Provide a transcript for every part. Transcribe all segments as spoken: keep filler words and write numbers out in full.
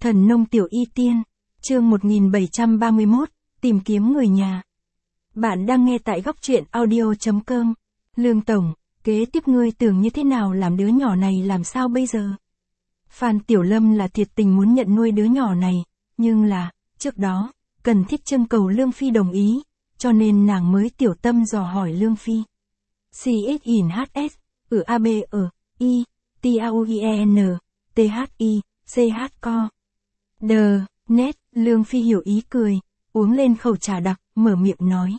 Thần nông tiểu y tiên, chương một nghìn bảy trăm ba mươi mốt, tìm kiếm người nhà. Bạn đang nghe tại góc truyện audio chấm com. Lương Tổng, kế tiếp ngươi tưởng như thế nào làm đứa nhỏ này làm sao bây giờ? Phan Tiểu Lâm là thiệt tình muốn nhận nuôi đứa nhỏ này, nhưng là, trước đó, cần thiết trưng cầu Lương Phi đồng ý, cho nên nàng mới tiểu tâm dò hỏi Lương Phi. C S in H S, ở A B ở, I, T A U I E N, T H I, C H Co. D, nét, Lương Phi hiểu ý cười, uống lên khẩu trà đặc, mở miệng nói.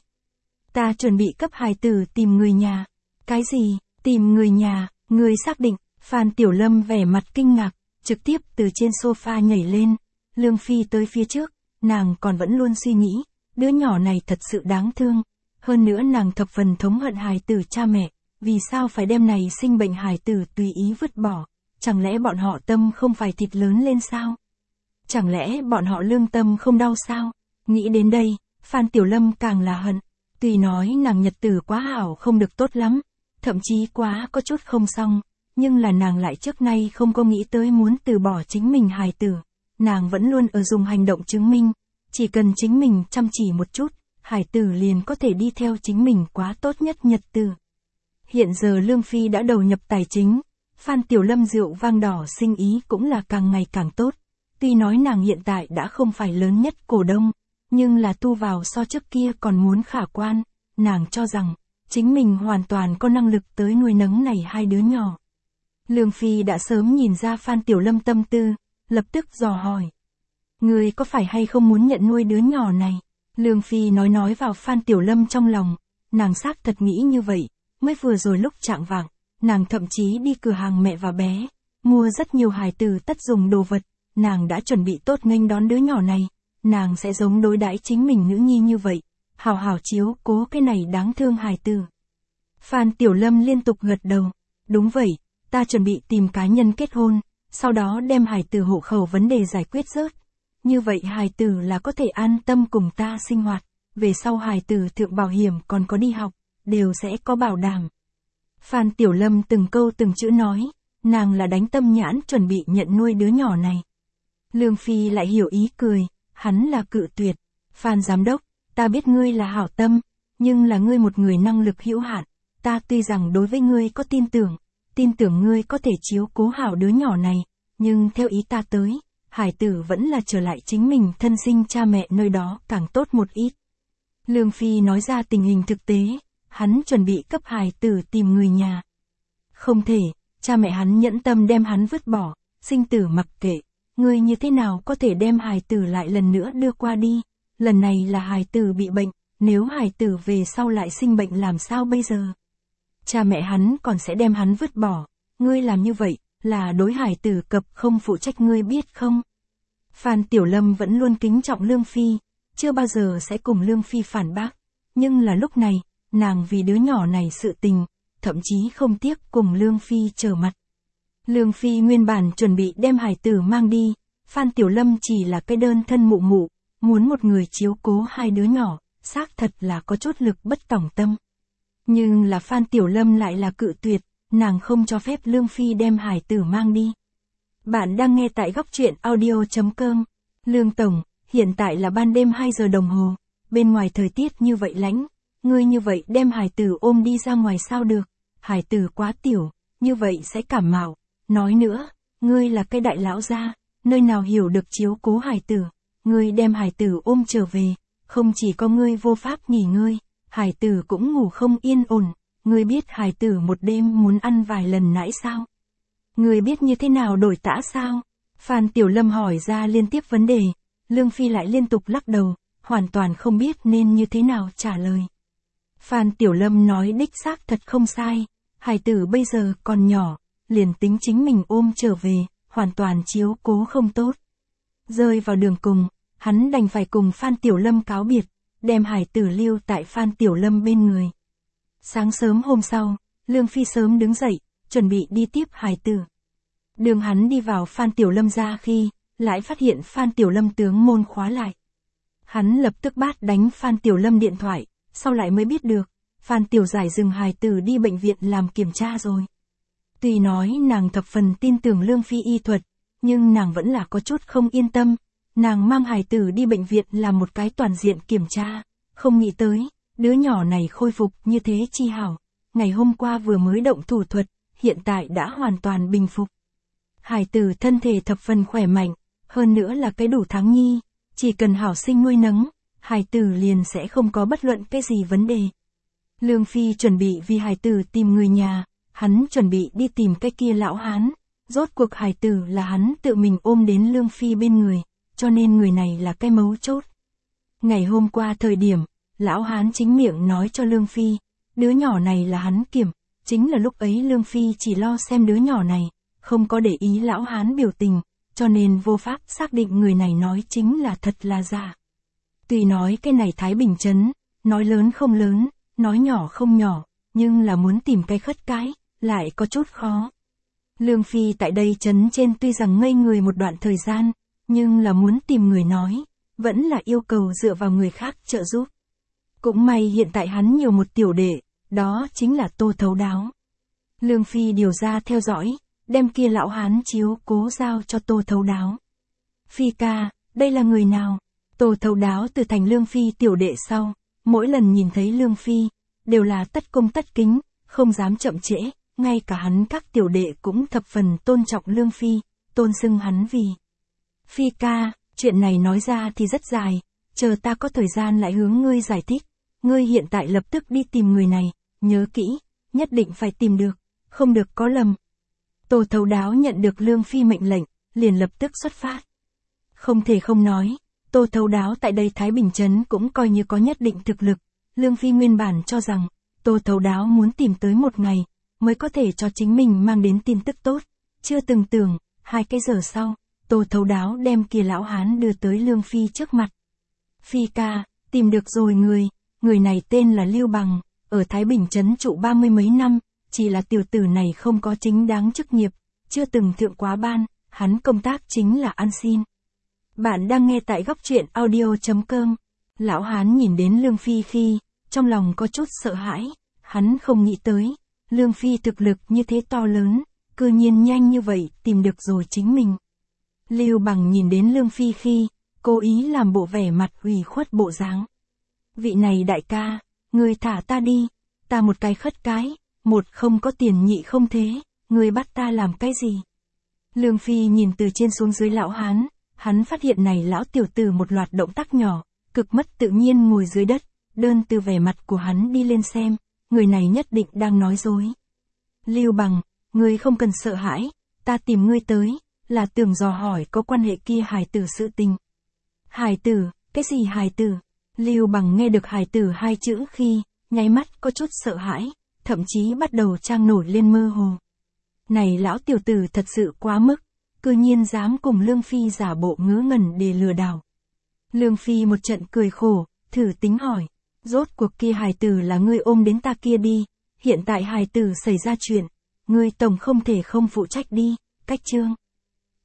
Ta chuẩn bị cấp hài tử tìm người nhà. Cái gì, tìm người nhà, người xác định, Phan Tiểu Lâm vẻ mặt kinh ngạc, trực tiếp từ trên sofa nhảy lên. Lương Phi tới phía trước, nàng còn vẫn luôn suy nghĩ, đứa nhỏ này thật sự đáng thương. Hơn nữa nàng thập phần thống hận hài tử cha mẹ, vì sao phải đem này sinh bệnh hài tử tùy ý vứt bỏ, chẳng lẽ bọn họ tâm không phải thịt lớn lên sao? Chẳng lẽ bọn họ lương tâm không đau sao? Nghĩ đến đây, Phan Tiểu Lâm càng là hận. Tuy nói nàng nhật tử quá hảo không được tốt lắm, thậm chí quá có chút không xong, nhưng là nàng lại trước nay không có nghĩ tới muốn từ bỏ chính mình hài tử. Nàng vẫn luôn ở dùng hành động chứng minh, chỉ cần chính mình chăm chỉ một chút, hài tử liền có thể đi theo chính mình quá tốt nhất nhật tử. Hiện giờ Lương Phi đã đầu nhập tài chính, Phan Tiểu Lâm rượu vang đỏ sinh ý cũng là càng ngày càng tốt. Tuy nói nàng hiện tại đã không phải lớn nhất cổ đông, nhưng là thu vào so trước kia còn muốn khả quan, nàng cho rằng, chính mình hoàn toàn có năng lực tới nuôi nấng này hai đứa nhỏ. Lương Phi đã sớm nhìn ra Phan Tiểu Lâm tâm tư, lập tức dò hỏi. Người có phải hay không muốn nhận nuôi đứa nhỏ này? Lương Phi nói nói vào Phan Tiểu Lâm trong lòng, nàng xác thật nghĩ như vậy, mới vừa rồi lúc chạng vạng, nàng thậm chí đi cửa hàng mẹ và bé, mua rất nhiều hài tử tất dùng đồ vật, nàng đã chuẩn bị tốt nghênh đón đứa nhỏ này, nàng sẽ giống đối đãi chính mình nữ nhi như vậy, hào hào chiếu cố cái này đáng thương hài tử. Phan Tiểu Lâm liên tục gật đầu, đúng vậy, ta chuẩn bị tìm cá nhân kết hôn, sau đó đem hài tử hộ khẩu vấn đề giải quyết rớt. Như vậy hài tử là có thể an tâm cùng ta sinh hoạt, về sau hài tử thượng bảo hiểm còn có đi học, đều sẽ có bảo đảm. Phan Tiểu Lâm từng câu từng chữ nói, nàng là đánh tâm nhãn chuẩn bị nhận nuôi đứa nhỏ này. Lương Phi lại hiểu ý cười, hắn là cự tuyệt. Phan Giám Đốc, ta biết ngươi là hảo tâm, nhưng là ngươi một người năng lực hữu hạn, ta tuy rằng đối với ngươi có tin tưởng, tin tưởng ngươi có thể chiếu cố hảo đứa nhỏ này, nhưng theo ý ta tới, hài tử vẫn là trở lại chính mình thân sinh cha mẹ nơi đó càng tốt một ít. Lương Phi nói ra tình hình thực tế, hắn chuẩn bị cấp hài tử tìm người nhà. Không thể, cha mẹ hắn nhẫn tâm đem hắn vứt bỏ, sinh tử mặc kệ, ngươi như thế nào có thể đem hài tử lại lần nữa đưa qua đi, lần này là hài tử bị bệnh, nếu hài tử về sau lại sinh bệnh làm sao bây giờ? Cha mẹ hắn còn sẽ đem hắn vứt bỏ, ngươi làm như vậy, là đối hài tử cập không phụ trách ngươi biết không? Phan Tiểu Lâm vẫn luôn kính trọng Lương Phi, chưa bao giờ sẽ cùng Lương Phi phản bác, nhưng là lúc này, nàng vì đứa nhỏ này sự tình, thậm chí không tiếc cùng Lương Phi trở mặt. Lương Phi nguyên bản chuẩn bị đem hài tử mang đi, Phan Tiểu Lâm chỉ là cái đơn thân mụ mụ, muốn một người chiếu cố hai đứa nhỏ, xác thật là có chút lực bất tòng tâm. Nhưng là Phan Tiểu Lâm lại là cự tuyệt, nàng không cho phép Lương Phi đem hài tử mang đi. Bạn đang nghe tại góc truyện audio chấm com. Lương Tổng, hiện tại là ban đêm hai giờ đồng hồ, bên ngoài thời tiết như vậy lạnh, ngươi như vậy đem hài tử ôm đi ra ngoài sao được, hài tử quá tiểu, như vậy sẽ cảm mạo. Nói nữa, ngươi là cái đại lão gia, nơi nào hiểu được chiếu cố hài tử, ngươi đem hài tử ôm trở về, không chỉ có ngươi vô pháp nghỉ ngơi, hài tử cũng ngủ không yên ổn, ngươi biết hài tử một đêm muốn ăn vài lần nãi sao? Ngươi biết như thế nào đổi tã sao? Phan Tiểu Lâm hỏi ra liên tiếp vấn đề, Lương Phi lại liên tục lắc đầu, hoàn toàn không biết nên như thế nào trả lời. Phan Tiểu Lâm nói đích xác thật không sai, hài tử bây giờ còn nhỏ, liền tính chính mình ôm trở về, hoàn toàn chiếu cố không tốt. Rơi vào đường cùng, hắn đành phải cùng Phan Tiểu Lâm cáo biệt, đem hài tử lưu tại Phan Tiểu Lâm bên người. Sáng sớm hôm sau, Lương Phi sớm đứng dậy, chuẩn bị đi tiếp hài tử. Đường hắn đi vào Phan Tiểu Lâm ra khi, lại phát hiện Phan Tiểu Lâm tướng môn khóa lại. Hắn lập tức bắt đánh Phan Tiểu Lâm điện thoại, sau lại mới biết được, Phan Tiểu Giải dừng hài tử đi bệnh viện làm kiểm tra rồi. Tuy nói nàng thập phần tin tưởng Lương Phi y thuật, nhưng nàng vẫn là có chút không yên tâm. Nàng mang hài tử đi bệnh viện làm một cái toàn diện kiểm tra, không nghĩ tới, đứa nhỏ này khôi phục như thế chi hảo. Ngày hôm qua vừa mới động thủ thuật, hiện tại đã hoàn toàn bình phục. Hài tử thân thể thập phần khỏe mạnh, hơn nữa là cái đủ tháng nhi, chỉ cần hảo sinh nuôi nấng, hài tử liền sẽ không có bất luận cái gì vấn đề. Lương Phi chuẩn bị vì hài tử tìm người nhà, hắn chuẩn bị đi tìm cái kia lão hán, rốt cuộc hài tử là hắn tự mình ôm đến Lương Phi bên người, cho nên người này là cái mấu chốt. Ngày hôm qua thời điểm, lão hán chính miệng nói cho Lương Phi, đứa nhỏ này là hắn kiểm, chính là lúc ấy Lương Phi chỉ lo xem đứa nhỏ này, không có để ý lão hán biểu tình, cho nên vô pháp xác định người này nói chính là thật là giả. Tuy nói cái này Thái Bình Trấn, nói lớn không lớn, nói nhỏ không nhỏ, nhưng là muốn tìm cái khất cái, lại có chút khó. Lương Phi tại đây trấn trên tuy rằng ngây người một đoạn thời gian, nhưng là muốn tìm người nói, vẫn là yêu cầu dựa vào người khác trợ giúp. Cũng may hiện tại hắn nhiều một tiểu đệ, đó chính là Tô Thấu Đáo. Lương Phi điều ra theo dõi, đem kia lão hán chiếu cố giao cho Tô Thấu Đáo. Phi ca, đây là người nào? Tô Thấu Đáo từ thành Lương Phi tiểu đệ sau, mỗi lần nhìn thấy Lương Phi, đều là tất cung tất kính, không dám chậm trễ, ngay cả hắn các tiểu đệ cũng thập phần tôn trọng Lương Phi, tôn xưng hắn vì. Phi ca, chuyện này nói ra thì rất dài, chờ ta có thời gian lại hướng ngươi giải thích, ngươi hiện tại lập tức đi tìm người này, nhớ kỹ, nhất định phải tìm được, không được có lầm. Tô Thấu Đáo nhận được Lương Phi mệnh lệnh, liền lập tức xuất phát. Không thể không nói, Tô Thấu Đáo tại đây Thái Bình Trấn cũng coi như có nhất định thực lực. Lương Phi nguyên bản cho rằng, Tô Thấu Đáo muốn tìm tới một ngày, mới có thể cho chính mình mang đến tin tức tốt. Chưa từng tưởng, hai cái giờ sau, Tô Thấu Đáo đem kia lão hán đưa tới Lương Phi trước mặt. Phi ca, tìm được rồi người, người này tên là Lưu Bằng, ở Thái Bình Trấn trụ ba mươi mấy năm, chỉ là tiểu tử này không có chính đáng chức nghiệp, chưa từng thượng quá ban, hắn công tác chính là ăn xin. Bạn đang nghe tại góc truyện audio chấm com. Lão hán nhìn đến Lương Phi khi, trong lòng có chút sợ hãi, hắn không nghĩ tới, Lương Phi thực lực như thế to lớn, cư nhiên nhanh như vậy tìm được rồi chính mình. Lưu Bằng nhìn đến Lương Phi khi, cố ý làm bộ vẻ mặt ủy khuất bộ dáng. Vị này đại ca, người thả ta đi, ta một cái khất cái, một không có tiền nhị không thế, người bắt ta làm cái gì? Lương Phi nhìn từ trên xuống dưới lão hán, hắn phát hiện này lão tiểu tử một loạt động tác nhỏ, cực mất tự nhiên ngồi dưới đất, đơn từ vẻ mặt của hắn đi lên xem, người này nhất định đang nói dối. Lưu Bằng, ngươi không cần sợ hãi, ta tìm ngươi tới, là tưởng dò hỏi có quan hệ kia hài tử sự tình. Hài tử, cái gì hài tử? Lưu Bằng nghe được hài tử hai chữ khi, nháy mắt có chút sợ hãi, thậm chí bắt đầu trang nổi lên mơ hồ. Này lão tiểu tử thật sự quá mức, cư nhiên dám cùng Lương Phi giả bộ ngớ ngẩn để lừa đảo. Lương Phi một trận cười khổ, thử tính hỏi, rốt cuộc kia hài tử là ngươi ôm đến ta kia đi, hiện tại hài tử xảy ra chuyện, ngươi tổng không thể không phụ trách đi, cách chương.